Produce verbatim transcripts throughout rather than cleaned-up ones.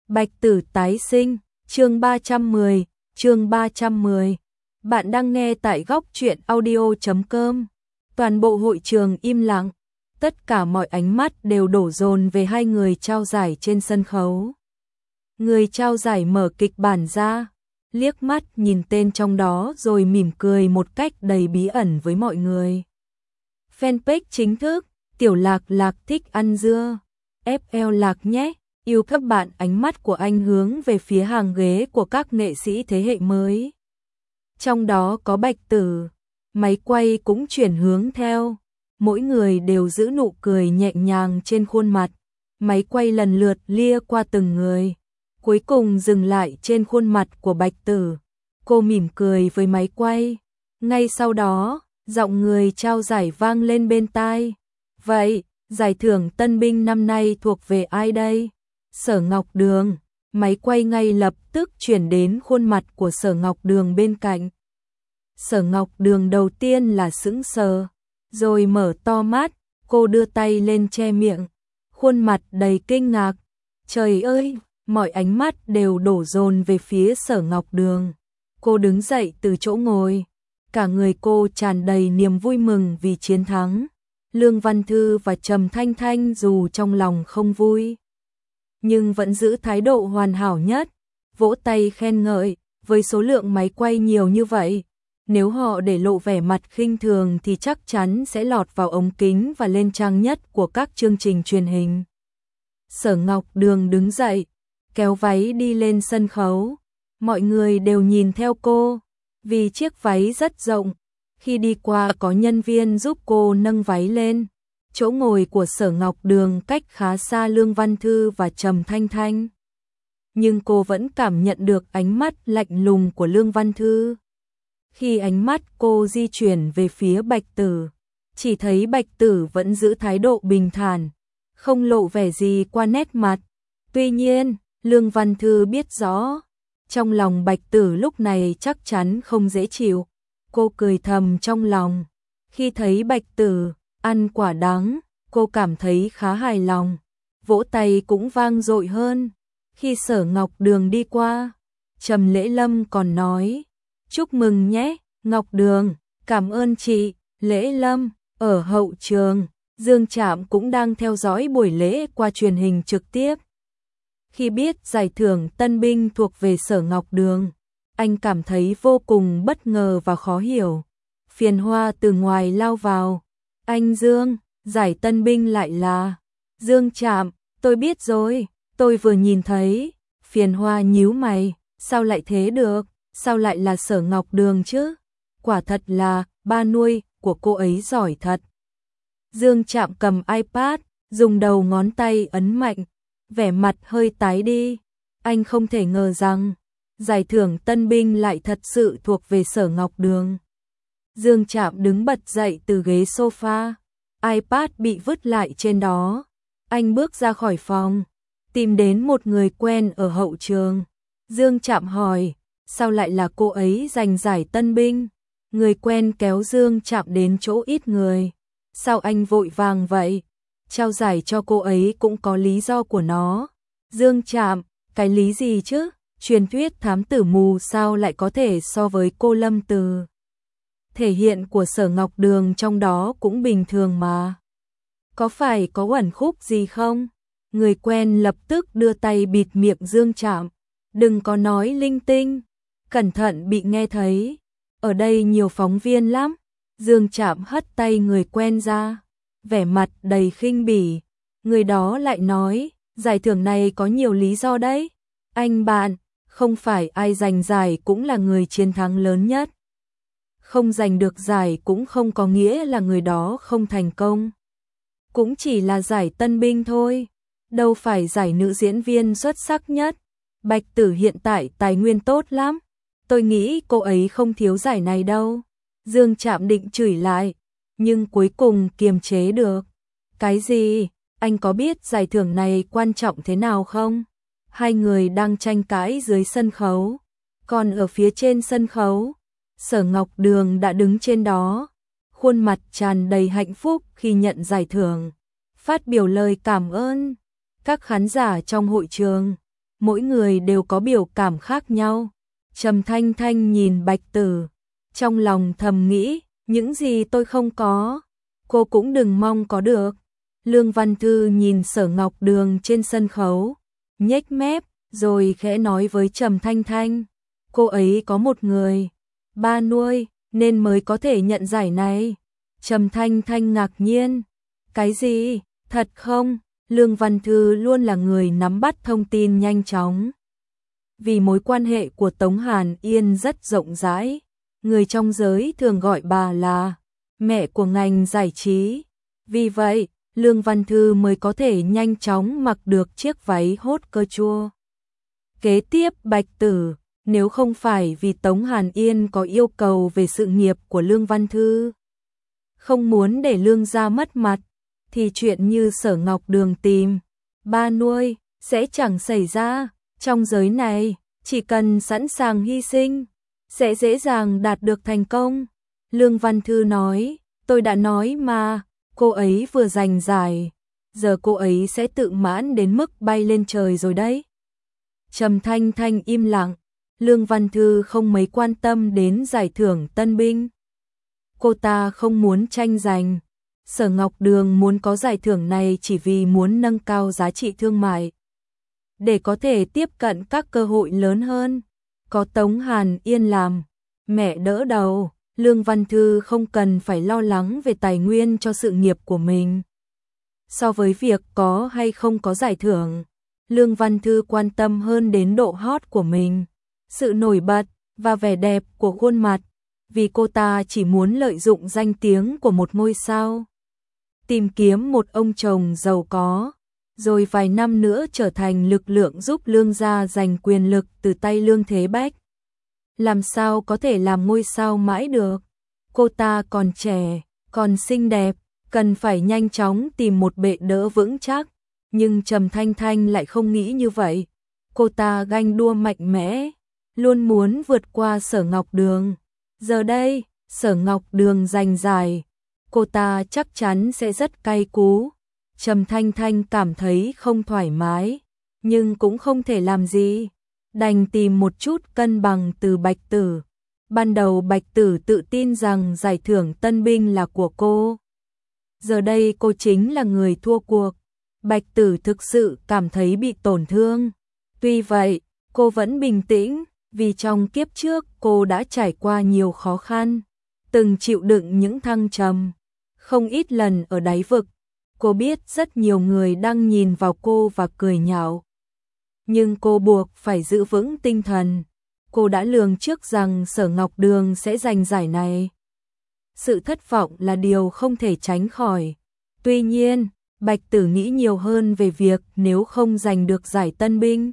Bạch Tử tái sinh, chương ba trăm mười, chương ba trăm mười. Bạn đang nghe tại góc truyện audio chấm com. Toàn bộ hội trường im lặng, tất cả mọi ánh mắt đều đổ dồn về hai người trao giải trên sân khấu. Người trao giải mở kịch bản ra, liếc mắt nhìn tên trong đó rồi mỉm cười một cách đầy bí ẩn với mọi người. Fanpage chính thức, Tiểu Lạc Lạc thích ăn dưa, ép lờ Lạc nhé. Yêu các bạn, ánh mắt của anh hướng về phía hàng ghế của các nghệ sĩ thế hệ mới. Trong đó có Bạch Tử, máy quay cũng chuyển hướng theo, mỗi người đều giữ nụ cười nhẹ nhàng trên khuôn mặt. Máy quay lần lượt lia qua từng người, cuối cùng dừng lại trên khuôn mặt của Bạch Tử. Cô mỉm cười với máy quay. Ngay sau đó, giọng người trao giải vang lên bên tai. Vậy, giải thưởng tân binh năm nay thuộc về ai đây? Sở Ngọc Đường. Máy quay ngay lập tức chuyển đến khuôn mặt của Sở Ngọc Đường bên cạnh. Sở Ngọc Đường đầu tiên là sững sờ, rồi mở to mắt, cô đưa tay lên che miệng, khuôn mặt đầy kinh ngạc. Trời ơi, mọi ánh mắt đều đổ dồn về phía Sở Ngọc Đường. Cô đứng dậy từ chỗ ngồi, cả người cô tràn đầy niềm vui mừng vì chiến thắng. Lương Văn Thư và Trầm Thanh Thanh dù trong lòng không vui, nhưng vẫn giữ thái độ hoàn hảo nhất, vỗ tay khen ngợi. Với số lượng máy quay nhiều như vậy, nếu họ để lộ vẻ mặt khinh thường thì chắc chắn sẽ lọt vào ống kính và lên trang nhất của các chương trình truyền hình. Sở Ngọc Đường đứng dậy, kéo váy đi lên sân khấu. Mọi người đều nhìn theo cô, vì chiếc váy rất rộng. Khi đi qua có nhân viên giúp cô nâng váy lên. Chỗ ngồi của Sở Ngọc Đường cách khá xa Lương Văn Thư và Trầm Thanh Thanh, nhưng cô vẫn cảm nhận được ánh mắt lạnh lùng của Lương Văn Thư. Khi ánh mắt cô di chuyển về phía Bạch Tử, chỉ thấy Bạch Tử vẫn giữ thái độ bình thản, không lộ vẻ gì qua nét mặt. Tuy nhiên, Lương Văn Thư biết rõ, trong lòng Bạch Tử lúc này chắc chắn không dễ chịu. Cô cười thầm trong lòng. Khi thấy Bạch Tử ăn quả đắng, cô cảm thấy khá hài lòng, vỗ tay cũng vang dội hơn. Khi Sở Ngọc Đường đi qua, Trầm Lễ Lâm còn nói, chúc mừng nhé, Ngọc Đường, cảm ơn chị. Lễ Lâm. Ở hậu trường, Dương Trạm cũng đang theo dõi buổi lễ qua truyền hình trực tiếp. Khi biết giải thưởng tân binh thuộc về Sở Ngọc Đường, anh cảm thấy vô cùng bất ngờ và khó hiểu. Phiền Hoa từ ngoài lao vào. Anh Dương, giải tân binh lại là Dương Trạm. Tôi biết rồi, tôi vừa nhìn thấy. Phiền Hoa nhíu mày, sao lại thế được, sao lại là Sở Ngọc Đường chứ? Quả thật là ba nuôi của cô ấy giỏi thật. Dương Trạm cầm iPad, dùng đầu ngón tay ấn mạnh, vẻ mặt hơi tái đi. Anh không thể ngờ rằng giải thưởng tân binh lại thật sự thuộc về Sở Ngọc Đường. Dương Trạm đứng bật dậy từ ghế sofa, iPad bị vứt lại trên đó. Anh bước ra khỏi phòng, tìm đến một người quen ở hậu trường. Dương Trạm hỏi, sao lại là cô ấy giành giải tân binh? Người quen kéo Dương Trạm đến chỗ ít người. Sao anh vội vàng vậy? Trao giải cho cô ấy cũng có lý do của nó. Dương Trạm, cái lý gì chứ? Truyền thuyết thám tử mù sao lại có thể so với cô Lâm Từ? Thể hiện của Sở Ngọc Đường trong đó cũng bình thường mà. Có phải có uẩn khúc gì không? Người quen lập tức đưa tay bịt miệng Dương Trạm. Đừng có nói linh tinh, cẩn thận bị nghe thấy. Ở đây nhiều phóng viên lắm. Dương Trạm hất tay người quen ra, vẻ mặt đầy khinh bỉ. Người đó lại nói, giải thưởng này có nhiều lý do đấy. Anh bạn, không phải ai giành giải cũng là người chiến thắng lớn nhất. Không giành được giải cũng không có nghĩa là người đó không thành công. Cũng chỉ là giải tân binh thôi, đâu phải giải nữ diễn viên xuất sắc nhất. Bạch Tử hiện tại tài nguyên tốt lắm, tôi nghĩ cô ấy không thiếu giải này đâu. Dương Trạm định chửi lại, nhưng cuối cùng kiềm chế được. Cái gì? Anh có biết giải thưởng này quan trọng thế nào không? Hai người đang tranh cãi dưới sân khấu, còn ở phía trên sân khấu, Sở Ngọc Đường đã đứng trên đó, khuôn mặt tràn đầy hạnh phúc khi nhận giải thưởng, phát biểu lời cảm ơn. Các khán giả trong hội trường mỗi người đều có biểu cảm khác nhau. Trầm Thanh Thanh nhìn Bạch Tử, trong lòng thầm nghĩ, những gì tôi không có, cô cũng đừng mong có được. Lương Văn Thư nhìn Sở Ngọc Đường trên sân khấu, nhếch mép, rồi khẽ nói với Trầm Thanh Thanh, cô ấy có một người ba nuôi, nên mới có thể nhận giải này. Trầm Thanh Thanh ngạc nhiên, cái gì, thật không? Lương Văn Thư luôn là người nắm bắt thông tin nhanh chóng. Vì mối quan hệ của Tống Hàn Yên rất rộng rãi, người trong giới thường gọi bà là mẹ của ngành giải trí. Vì vậy, Lương Văn Thư mới có thể nhanh chóng mặc được chiếc váy hốt cơ chua. Kế tiếp Bạch Tử, nếu không phải vì Tống Hàn Yên có yêu cầu về sự nghiệp của Lương Văn Thư, không muốn để Lương gia mất mặt, thì chuyện như Sở Ngọc Đường tìm ba nuôi sẽ chẳng xảy ra. Trong giới này, chỉ cần sẵn sàng hy sinh, sẽ dễ dàng đạt được thành công. Lương Văn Thư nói, tôi đã nói mà, cô ấy vừa giành giải, giờ cô ấy sẽ tự mãn đến mức bay lên trời rồi đấy. Trầm Thanh Thanh im lặng, Lương Văn Thư không mấy quan tâm đến giải thưởng tân binh. Cô ta không muốn tranh giành. Sở Ngọc Đường muốn có giải thưởng này chỉ vì muốn nâng cao giá trị thương mại, để có thể tiếp cận các cơ hội lớn hơn. Có Tống Hàn Yên làm mẹ đỡ đầu, Lương Văn Thư không cần phải lo lắng về tài nguyên cho sự nghiệp của mình. So với việc có hay không có giải thưởng, Lương Văn Thư quan tâm hơn đến độ hot của mình, sự nổi bật và vẻ đẹp của khuôn mặt, vì cô ta chỉ muốn lợi dụng danh tiếng của một ngôi sao, tìm kiếm một ông chồng giàu có, rồi vài năm nữa trở thành lực lượng giúp Lương gia giành quyền lực từ tay Lương Thế Bách. Làm sao có thể làm ngôi sao mãi được? Cô ta còn trẻ, còn xinh đẹp, cần phải nhanh chóng tìm một bệ đỡ vững chắc. Nhưng Trầm Thanh Thanh lại không nghĩ như vậy. Cô ta ganh đua mạnh mẽ, luôn muốn vượt qua Sở Ngọc Đường. Giờ đây, Sở Ngọc Đường giành giải, cô ta chắc chắn sẽ rất cay cú. Trầm Thanh Thanh cảm thấy không thoải mái, nhưng cũng không thể làm gì, đành tìm một chút cân bằng từ Bạch Tử. Ban đầu Bạch Tử tự tin rằng giải thưởng tân binh là của cô. Giờ đây cô chính là người thua cuộc. Bạch Tử thực sự cảm thấy bị tổn thương. Tuy vậy, cô vẫn bình tĩnh, vì trong kiếp trước cô đã trải qua nhiều khó khăn, từng chịu đựng những thăng trầm, không ít lần ở đáy vực. Cô biết rất nhiều người đang nhìn vào cô và cười nhạo. Nhưng cô buộc phải giữ vững tinh thần. Cô đã lường trước rằng Sở Ngọc Đường sẽ giành giải này. Sự thất vọng là điều không thể tránh khỏi. Tuy nhiên, Bạch Tử nghĩ nhiều hơn về việc nếu không giành được giải tân binh,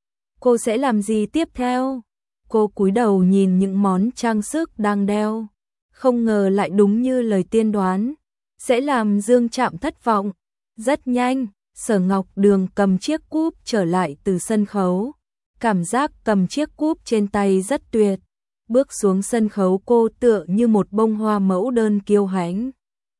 cô sẽ làm gì tiếp theo. Cô cúi đầu nhìn những món trang sức đang đeo. Không ngờ lại đúng như lời tiên đoán, sẽ làm Dương Trạm thất vọng. Rất nhanh, Sở Ngọc Đường cầm chiếc cúp trở lại từ sân khấu. Cảm giác cầm chiếc cúp trên tay rất tuyệt. Bước xuống sân khấu cô tựa như một bông hoa mẫu đơn kiêu hãnh.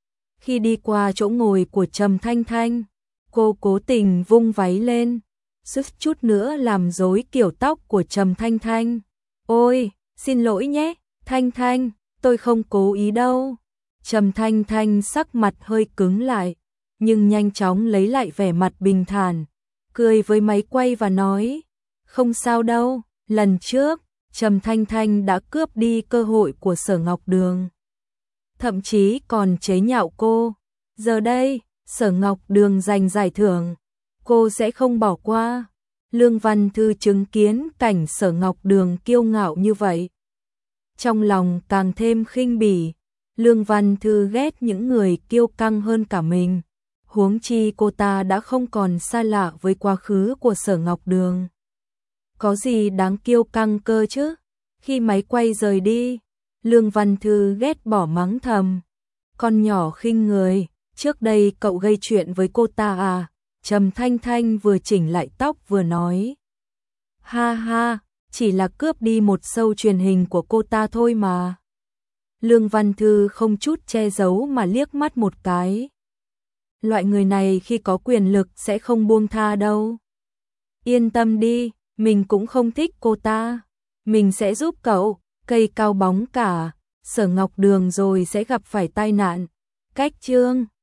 Khi đi qua chỗ ngồi của Trầm Thanh Thanh, cô cố tình vung váy lên, suýt chút nữa làm rối kiểu tóc của Trầm Thanh Thanh. Ôi, xin lỗi nhé, Thanh Thanh, tôi không cố ý đâu. Trầm Thanh Thanh sắc mặt hơi cứng lại, nhưng nhanh chóng lấy lại vẻ mặt bình thản, cười với máy quay và nói, không sao đâu, lần trước, Trầm Thanh Thanh đã cướp đi cơ hội của Sở Ngọc Đường. Thậm chí còn chế nhạo cô. Giờ đây, Sở Ngọc Đường giành giải thưởng, cô sẽ không bỏ qua. Lương Văn Thư chứng kiến cảnh Sở Ngọc Đường kiêu ngạo như vậy, trong lòng càng thêm khinh bỉ. Lương Văn Thư ghét những người kiêu căng hơn cả mình. Huống chi cô ta đã không còn xa lạ với quá khứ của Sở Ngọc Đường. Có gì đáng kiêu căng cơ chứ? Khi máy quay rời đi, Lương Văn Thư ghét bỏ mắng thầm. Con nhỏ khinh người, trước đây cậu gây chuyện với cô ta à? Trầm Thanh Thanh vừa chỉnh lại tóc vừa nói. Ha ha, chỉ là cướp đi một show truyền hình của cô ta thôi mà. Lương Văn Thư không chút che giấu mà liếc mắt một cái. Loại người này khi có quyền lực sẽ không buông tha đâu. Yên tâm đi, mình cũng không thích cô ta. Mình sẽ giúp cậu, cây cao bóng cả, Sở Ngọc Đường rồi sẽ gặp phải tai nạn. Cách chương